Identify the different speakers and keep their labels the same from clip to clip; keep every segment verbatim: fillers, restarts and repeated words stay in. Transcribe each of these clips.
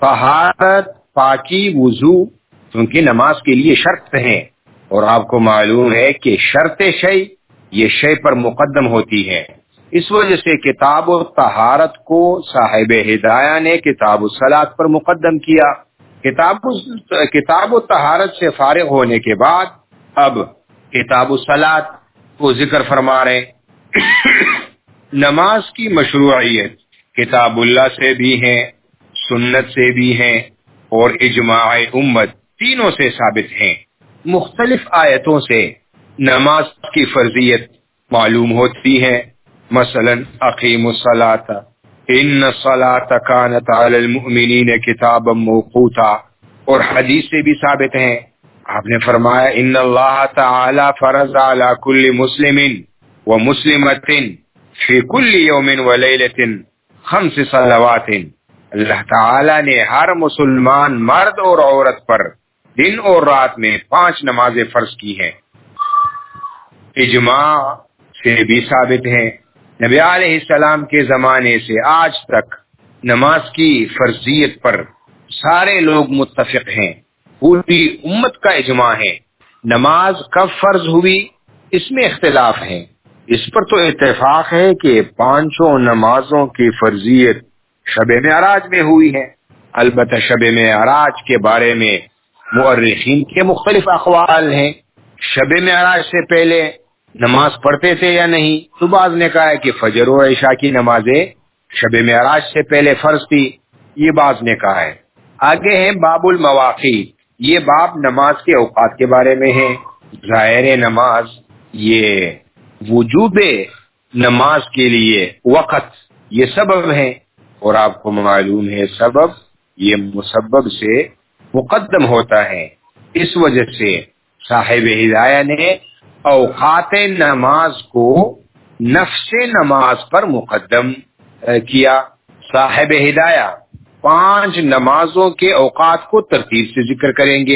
Speaker 1: طہارت، پاکی، وضو کیونکہ نماز کے لیے شرط ہیں، اور آپ کو معلوم ہے کہ شرط شیء یہ شیء پر مقدم ہوتی ہے، اس وجہ سے کتاب و طہارت کو صاحب ہدایہ نے کتاب الصلاۃ پر مقدم کیا۔ کتاب کتاب و طہارت سے فارغ ہونے کے بعد اب کتاب الصلاۃ کو ذکر فرما رہے۔ نماز کی مشروعیت کتاب اللہ سے بھی ہے، سنت سے بھی ہے، اور اجماع امت تینوں سے ثابت ہیں۔ مختلف آیتوں سے نماز کی فرضیت معلوم ہوتی ہے، مثلا اقیموا الصلاۃ ان الصلاۃ کانت علی المؤمنین کتابا موقوتا، اور حدیث سے بھی ثابت ہیں۔ آپ نے فرمایا ان اللہ تعالی فرض علی کل مسلم و مسلمۃ فی کل یوم و لیلۃ خمس صلوات، اللہ تعالی نے ہر مسلمان مرد اور عورت پر دن اور رات میں پانچ نمازیں فرض کی ہیں۔ اجماع سے بھی ثابت ہے، نبی علیہ السلام کے زمانے سے آج تک نماز کی فرضیت پر سارے لوگ متفق ہیں، پوری امت کا اجماع ہے۔ نماز کب فرض ہوئی اس میں اختلاف ہے، اس پر تو اتفاق ہے کہ پانچوں نمازوں کی فرضیت شب معراج میں ہوئی ہے۔ البتہ شب معراج کے بارے میں مؤرخین کے مختلف اقوال ہیں، شب معراج سے پہلے نماز پڑھتے تھے یا نہیں، تو بعض نے کہا ہے کہ فجر و عشاء کی نمازیں شب معراج سے پہلے فرض تھی، یہ بعض نے کہا ہے۔ آگے ہے باب المواقیت، یہ باب نماز کے اوقات کے بارے میں ہے۔ ظاہر نماز یہ وجوب نماز کے لیے وقت یہ سبب ہے، اور آپ کو معلوم ہے سبب یہ مسبب سے مقدم ہوتا ہے، اس وجہ سے صاحب ہدایہ نے اوقات نماز کو نفس نماز پر مقدم کیا۔ صاحب ہدایہ پانچ نمازوں کے اوقات کو ترتیب سے ذکر کریں گے،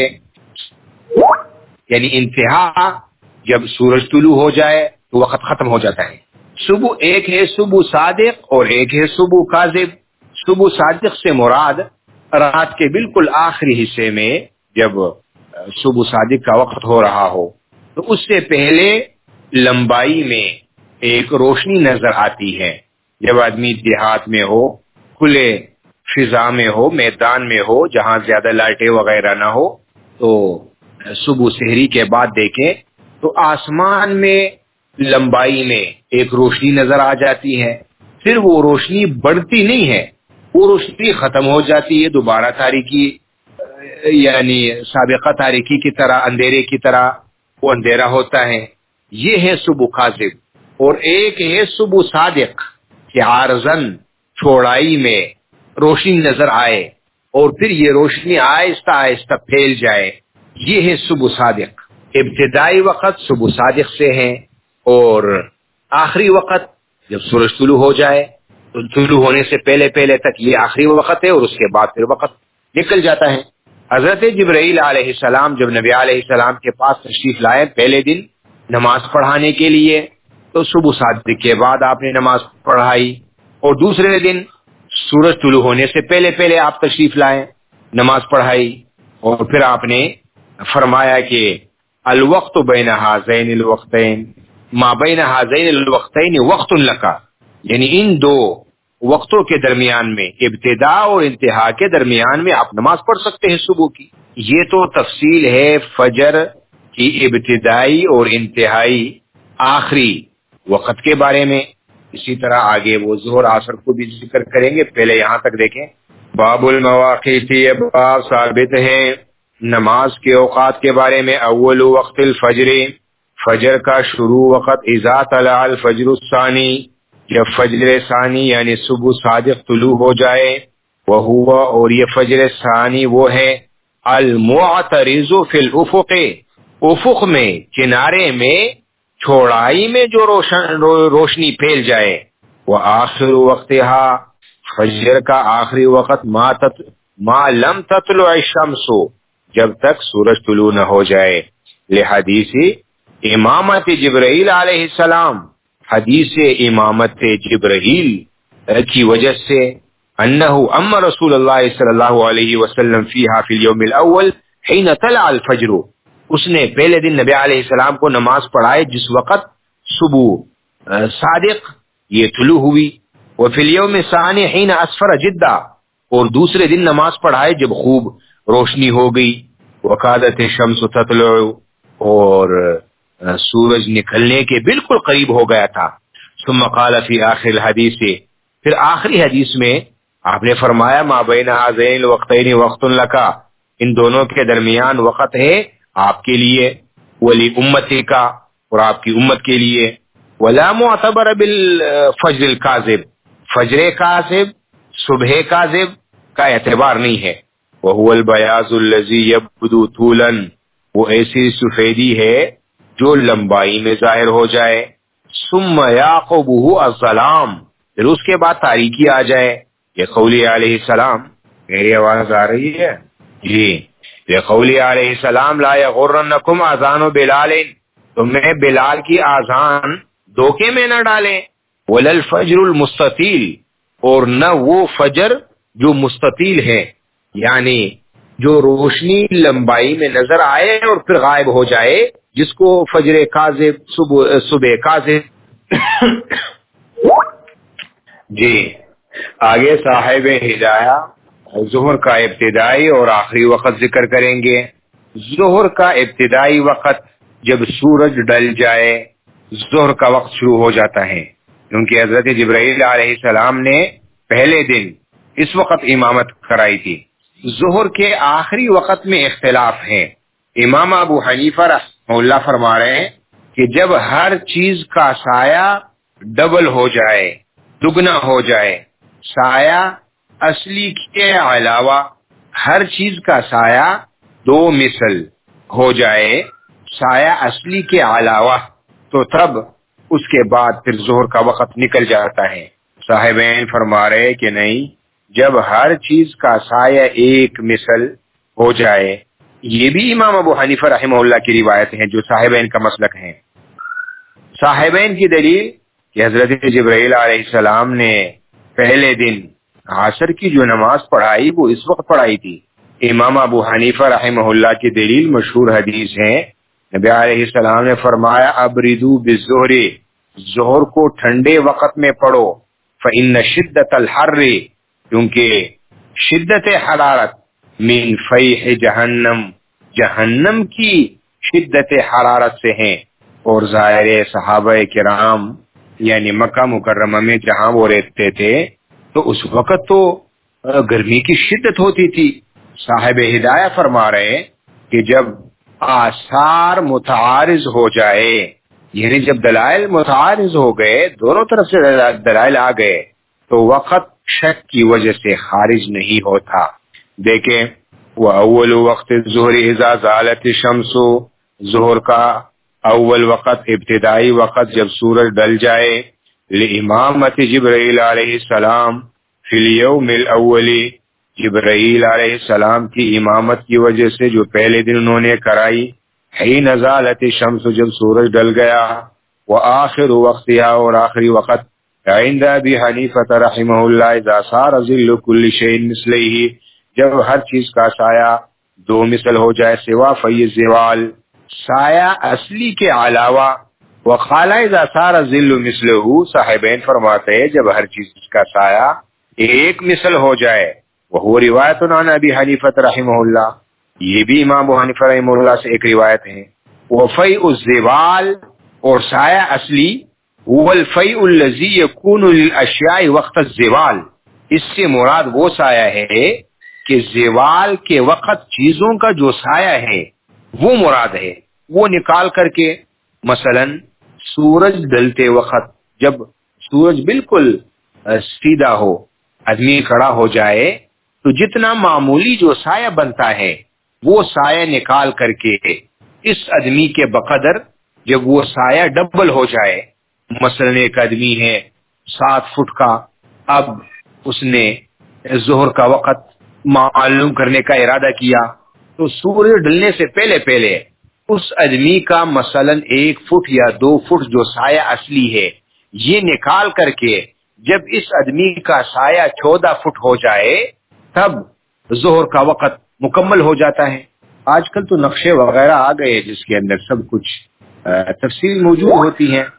Speaker 1: یعنی انتہا جب سورج طلوع ہو جائے تو وقت ختم ہو جاتا ہے۔ صبح ایک ہے صبح صادق اور ایک ہے صبح کاذب۔ صبح صادق سے مراد رات کے بالکل آخری حصے میں جب صبح صادق کا وقت ہو رہا ہو تو اس سے پہلے لمبائی میں ایک روشنی نظر آتی ہے، جب آدمی دیہات میں ہو، کھلے فضا میں ہو، میدان میں ہو جہاں زیادہ لائٹیں وغیرہ نہ ہو، تو صبح سحری کے بعد دیکھیں تو آسمان میں لمبائی میں ایک روشنی نظر آ جاتی ہے، پھر وہ روشنی بڑھتی نہیں ہے، وہ روشنی ختم ہو جاتی ہے، دوبارہ تاریکی یعنی سابقہ تاریکی کی طرح، اندھیرے کی طرح وہ اندھیرا ہوتا ہے۔ یہ ہے صبح کاذب، اور ایک ہے صبح صادق کہ عارضاً چوڑائی میں روشنی نظر آئے اور پھر یہ روشنی آہستہ آہستہ پھیل جائے، یہ ہے صبح صادق۔ ابتدائی وقت صبح صادق سے ہے، اور آخری وقت جب سورج طلوع ہو جائے تو طلوع ہونے سے پہلے پہلے تک یہ آخری وقت ہے، اور اس کے بعد پھر وقت نکل جاتا ہے۔ حضرت جبرائیل علیہ السلام جب نبی علیہ السلام کے پاس تشریف لائے پہلے دن نماز پڑھانے کے لیے، تو صبح صادق کے بعد آپ نے نماز پڑھائی، اور دوسرے دن سورج طلوع ہونے سے پہلے پہلے آپ تشریف لائے، نماز پڑھائی، اور پھر آپ نے فرمایا کہ الوقت بین ہذین الوقتین ما بین ہذین الوقتین وقت لکا، یعنی ان دو وقتوں کے درمیان میں، ابتدا اور انتہا کے درمیان میں آپ نماز پڑھ سکتے ہیں صبح کی۔ یہ تو تفصیل ہے فجر کی ابتدائی اور انتہائی آخری وقت کے بارے میں، اسی طرح آگے وہ ظہر عصر کو بھی ذکر کریں گے، پہلے یہاں تک دیکھیں۔ باب المواقیت، یہ باب ثابت ہے نماز کے اوقات کے بارے میں۔ اول وقت الفجر، فجر کا شروع وقت، اذا طلع الفجر الثانی، جب فجر ثانی یعنی صبح صادق طلوع ہو جائے، وہو، اور یہ فجر ثانی وہ ہے المعترض فی الافق، افق میں کنارے میں چوڑائی میں جو روشن روشنی پھیل جائے، وآخر وقتها، فجر کا آخری وقت ما تت ما لم تطلع الشمس، جب تک سورج طلوع نہ ہو جائے، لحدیث امامت جبرائیل علیہ السلام، حدیث امامت جبرائیل کی وجہ سے انه اما رسول اللہ صلی اللہ علیہ وسلم فیہا فی الیوم الاول حین طلع الفجر، اس نے پہلے دن نبی علیہ السلام کو نماز پڑھائے جس وقت صبح صادق یہ طلوع ہوئی، وفی الیوم الثانی حین اسفر جدا، اور دوسرے دن نماز پڑھائے جب خوب روشنی ہو گئی، وکادت الشمس تطلع، اور سورج نکلنے کے بالکل قریب ہو گیا تھا، ثم قال فی آخر الحدیث، پھر آخری حدیث میں آپ نے فرمایا ما بین هذین الوقتین وقت لکا، ان دونوں کے درمیان وقت ہے آپ کے لیے، ولی امتی کا، اور آپ کی امت کے لیے، ولا معتبر بالفجر الکاذب، فجر کاذب، صبح کاذب کا اعتبار نہیں ہے، وهو البیاض الذی یبدو طولا، وہ ایسی سفیدی ہے جو لمبائی میں ظاہر ہو جائے، ثم یعقبہ الظلام، پھر اس کے بعد تاریکی آ جائے، یہ قولی علیہ السلام، میری آواز آ رہی ہے جی، یہ قولی علیہ السلام لا یغرنکم اذان بلال، تمہیں بلال کی آذان دھوکے میں نہ ڈالیں، ولا الفجر المستطیل، اور نہ وہ فجر جو مستطیل ہے، یعنی جو روشنی لمبائی میں نظر آئے اور پھر غائب ہو جائے، جس کو فجر کاذب، صبح صبح کاذب جی۔ آگے صاحب ہدایہ ظہر کا ابتدائی اور آخری وقت ذکر کریں گے۔ ظہر کا ابتدائی وقت جب سورج ڈل جائے، ظہر کا وقت شروع ہو جاتا ہے، کیونکہ حضرت جبرائیل علیہ السلام نے پہلے دن اس وقت امامت کرائی تھی۔ ظہر کے آخری وقت میں اختلاف ہے، امام ابو حنیفہ رحمہ اللہ فرما رہے ہیں کہ جب ہر چیز کا سایہ ڈبل ہو جائے، دگنا ہو جائے، سایہ اصلی کے علاوہ ہر چیز کا سایہ دو مثل ہو جائے، سایہ اصلی کے علاوہ، تو تب اس کے بعد پھر ظہر کا وقت نکل جاتا ہے۔ صاحبین فرما رہے کہ نہیں، جب ہر چیز کا سایہ ایک مثل ہو جائے، یہ بھی امام ابو حنیفہ رحمہ اللہ کی روایت ہیں جو صاحبین کا مسلک ہیں۔ صاحبین کی دلیل کہ حضرت جبرائیل علیہ السلام نے پہلے دن عصر کی جو نماز پڑھائی وہ اس وقت پڑھائی تھی۔ امام ابو حنیفہ رحمہ اللہ کی دلیل مشہور حدیث ہے، نبی علیہ السلام نے فرمایا ابردو بالظہر، ظہر کو ٹھنڈے وقت میں پڑھو، فإن شدت الحر، کیونکہ شدت حرارت من فیح جہنم، جہنم کی شدت حرارت سے ہیں۔ اور ظاہر صحابہ کرام یعنی مکہ مکرمہ میں جہاں وہ رہتے تھے تو اس وقت تو گرمی کی شدت ہوتی تھی۔ صاحب ہدایہ فرما رہے کہ جب آثار متعارض ہو جائے، یعنی جب دلائل متعارض ہو گئے، دونوں طرف سے دلائل آ گئے، تو وقت شک کی وجہ سے خارج نہیں ہوتا۔ دیکھیں وَأَوَّلُ وَقْتِ الظُّهْرِ إِذَا زَالَتِ الشَّمْسُ، ظہر کا اول وقت، ابتدائی وقت جب سورج ڈل جائے، لِإِمَامَةِ جبرائیل علیہ السلام فی الیوم الاول، جبرائیل علیہ السلام کی امامت کی وجہ سے جو پہلے دن انہوں نے کرائی، حین زالت الشمس، جب سورج ڈل گیا، وآخر وقتها، اور آخری وقت، عند ابی حنیفہ رحمہ اللہ اذا صار ظل کل شیء مثلیہ، جب ہر چیز کا سایہ دو مثل ہو جائے، سوا فی الزوال، سایہ اصلی کے علاوہ، وقال اذا صار ظل مثلہ، صاحبین فرماتے ہیں جب ہر چیز کا سایہ ایک مثل ہو جائے، وہ روایت عن ابی حنیفہ رحمہ اللہ، یہ بھی امام ابو حنیفہ رحمہ اللہ سے ایک روایت ہے۔ وفیء الزوال، اور سایہ اصلی، هو الفیء الذی یکون للاشیاء وقت الزوال، اس سے مراد وہ سایہ ہے کہ زوال کے وقت چیزوں کا جو سایہ ہے وہ مراد ہے، وہ نکال کر کے، مثلا سورج ڈلتے وقت جب سورج بالکل سیدھا ہو، آدمی کھڑا ہو جائے تو جتنا معمولی جو سایہ بنتا ہے وہ سایہ نکال کر کے اس آدمی کے بقدر جب وہ سایہ ڈبل ہو جائے، مثلا ایک آدمی ہے سات فٹ کا، اب اس نے ظہر کا وقت معلوم کرنے کا ارادہ کیا تو سورج ڈلنے سے پہلے پہلے اس آدمی کا مثلا ایک فٹ یا دو فٹ جو سایہ اصلی ہے یہ نکال کر کے جب اس آدمی کا سایہ چودہ فٹ ہو جائے تب ظہر کا وقت مکمل ہو جاتا ہے. آج کل تو نقشے وغیرہ آ گئے جس کے اندر سب کچھ تفصیل موجود ہوتی ہے.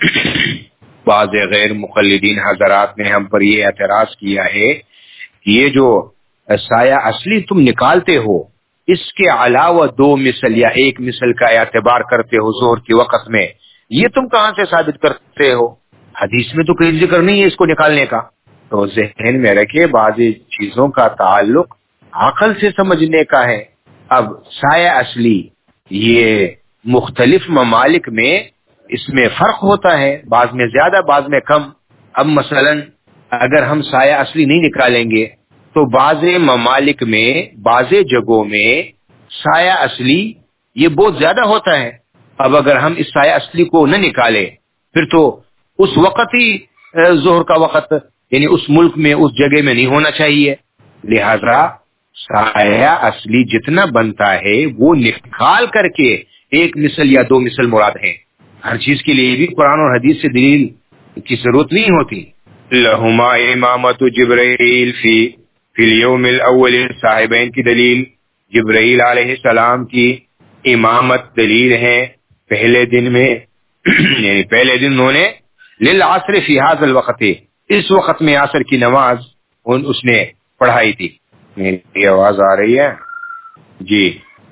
Speaker 1: بعض غیر مقلدین حضرات نے ہم پر یہ اعتراض کیا ہے کہ یہ جو سایہ اصلی تم نکالتے ہو اس کے علاوہ دو مثل یا ایک مثل کا اعتبار کرتے ہو ظہر کے وقت میں، یہ تم کہاں سے ثابت کرتے ہو؟ حدیث میں تو کوئی ذکر نہیں ہے اس کو نکالنے کا. تو ذہن میں رکھے بعضی چیزوں کا تعلق عقل سے سمجھنے کا ہے. اب سایہ اصلی یہ مختلف ممالک میں اس میں فرق ہوتا ہے، بعض میں زیادہ بعض میں کم. اب مثلا اگر ہم سایہ اصلی نہیں نکالیں گے تو بعض ممالک میں بعض جگہوں میں سایہ اصلی یہ بہت زیادہ ہوتا ہے. اب اگر ہم اس سایہ اصلی کو نہ نکالے پھر تو اس وقت ہی ظہر کا وقت یعنی اس ملک میں اس جگہ میں نہیں ہونا چاہیے. لہذا سایہ اصلی جتنا بنتا ہے وہ نکال کر کے ایک مثل یا دو مثل مراد ہیں. ہر چیز کے لیے بھی قرآن اور حدیث سے دلیل کی ضرورت نہیں ہوتی. لہما امامت جبرائیل فی فی الیوم الاول، صاحبین کی دلیل جبرائیل علیہ السلام کی امامت دلیل ہے پہلے دن میں یعنی پہلے دن انہوں نے للعصر فی هذا الوقت، اس وقت میں عصر کی نماز اس نے پڑھائی تھی. میری آواز آ رہی ہے جی.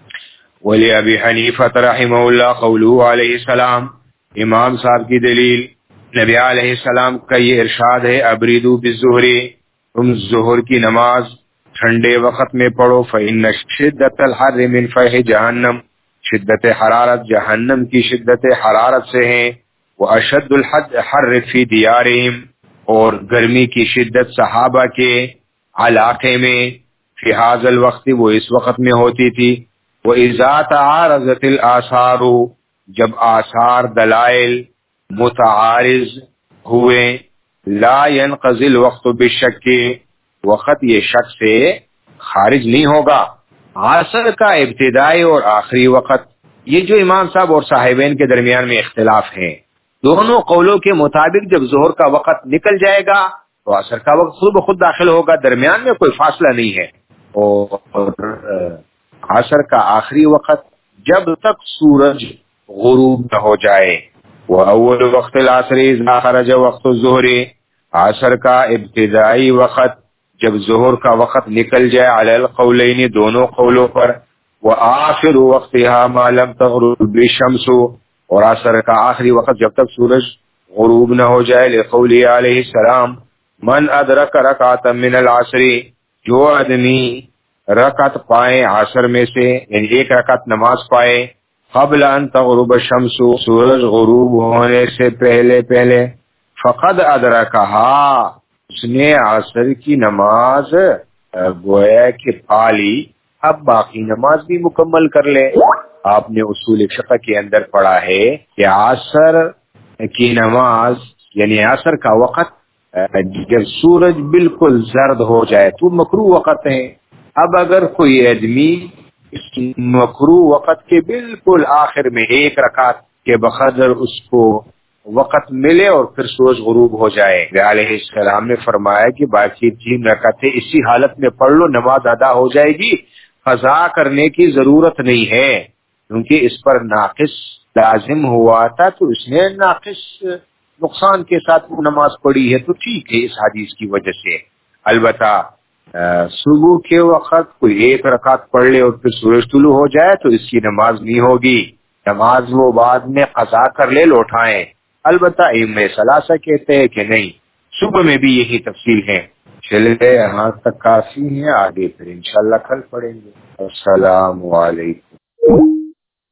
Speaker 1: ولی ابی حنیفہ رحمہ اللہ قولہ علیہ السلام، امام صاحب کی دلیل نبی علیہ السلام کا یہ ارشاد ہے ابریدو بالظہر، تم ظہر کی نماز ٹھنڈے وقت میں پڑھو. فإن شدت الحر من فیح جہنم، شدت حرارت جہنم کی شدت حرارت سے ہیں. واشد الحر فی دیارہم، اور گرمی کی شدت صحابہ کے علاقے میں فی هذا الوقت وہ اس وقت میں ہوتی تھی. وَإِذَا تَعَارَضَتِ الْآثَارُ، جب آثار دلائل متعارض ہوئے، لا ينقضي الوقت بالشک، وقت یہ شک سے خارج نہیں ہوگا. عصر کا ابتدائی اور آخری وقت، یہ جو امام صاحب اور صاحبین کے درمیان میں اختلاف ہے، دونوں قولوں کے مطابق جب ظہر کا وقت نکل جائے گا تو عصر کا وقت خود بخود داخل ہوگا، درمیان میں کوئی فاصلہ نہیں ہے. اور عصر کا آخری وقت جب تک سورج غروب نہ ہو جائے. وَأَوَّلُ وَقْتِ الْعَصْرِ إِذَا خَرَجَ وَقْتُ الظُّهْرِ، عصر کا ابتدائی وقت جب ظہر کا وقت نکل جائے علی القولین، دونوں قولوں پر. وَآخِرُ وَقْتِهَا مَا لَمْ تَغْرُبِ الشَّمْسُ، اور عصر کا آخری وقت جب تک سورج غروب نہ ہو جائے. لقوله علیہ السلام من ادرک رکعتا من العصر، جو آدمی رکعت پائے عصر میں سے یعنی ایک رکعت نماز پائے قبل ان تغرب الشمس، سورج غروب ہونے سے پہلے پہلے، فقد ادرکہا، اس نے عصر کی نماز گویا کہ پالی، اب باقی نماز بھی مکمل کر لے. آپ نے اصول فقہ کے اندر پڑھا ہے کہ عصر کی نماز یعنی عصر کا وقت جب سورج بالکل زرد ہو جائے تو مکروہ وقت ہے. اب اگر کوئی آدمی اس مکروہ وقت کے بالکل آخر میں ایک رکعت کے بقدر اس کو وقت ملے اور پھر سورج غروب ہو جائے، علیہ السلام نے فرمایا کہ باقی تین رکعتیں اسی حالت میں پڑھ لو، نماز ادا ہو جائے گی، قضا کرنے کی ضرورت نہیں ہے. کیونکہ اس پر ناقص لازم ہوا تھا تو اس نے ناقص نقصان کے ساتھ نماز پڑھی ہے تو ٹھیک ہے اس حدیث کی وجہ سے. البتہ صبح کے وقت کوئی ایک رکعت پڑھ لے اور پھر سورج طلوع ہو جائے تو اس کی نماز نہیں ہوگی، نماز وہ بعد میں قضا کر لے لوٹائیں. البتہ ائمہ ثلاثہ کہتے ہیں کہ نہیں، صبح میں بھی یہی تفصیل ہے. چلے یہاں تک کافی ہے، آگے پھر انشاءاللہ کل پڑھیں گے. السلام علیکم.